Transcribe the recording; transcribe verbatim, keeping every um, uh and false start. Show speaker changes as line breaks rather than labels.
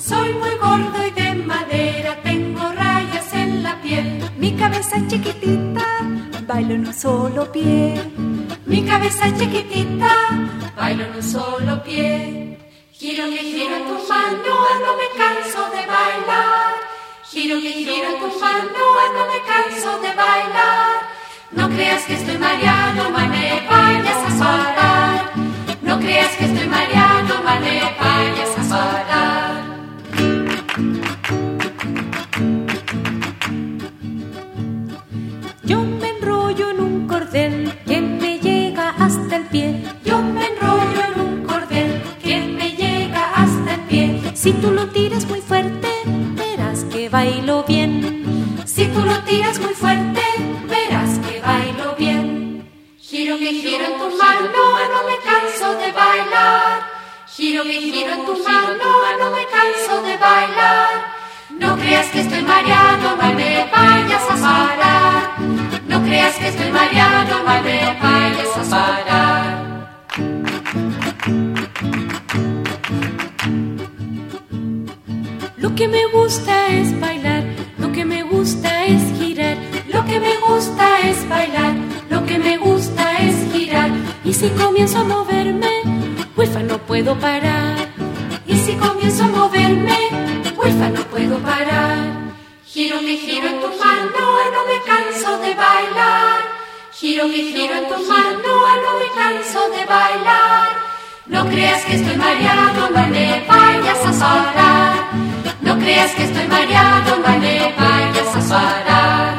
Soy muy gordo y de madera, tengo rayas en la piel. Mi cabeza es chiquitita, bailo en un solo pie. Mi cabeza es chiquitita, bailo en un solo pie. Giro que giro en tu mano, no me canso de bailar. Giro que giro en tu mano, no me canso de bailar. No creas que estoy mareado, mal me vayas a soltar. No creas que estoy mareado, mal me vayas a soltar. Yo me enrollo en un cordel que me llega hasta el pie. Yo me enrollo en un cordel que me llega hasta el pie. Si tú lo tiras muy fuerte, verás que bailo bien. Si tú lo tiras muy fuerte, verás que bailo bien. Giro que giro en tu mano, no me canso de bailar. Giro que giro en tu mano, no me canso de bailar. No creas que estoy mareado, mal me vayas a parar. No creas que estoy mareado, mal me vayas a parar. Lo que me gusta es bailar, lo que me gusta es girar. Lo que me gusta es bailar, lo que me gusta es girar. Y si comienzo a moverme, huifa, no puedo parar. Y si comienzo a moverme, huifa, no puedo parar. Giro que giro en tu mano, no me canso de bailar. Giro que giro en tu mano, no me canso de bailar. No creas que estoy mareado, mal me vayas a soltar. No creas que estoy mareado, mal me vayas a parar.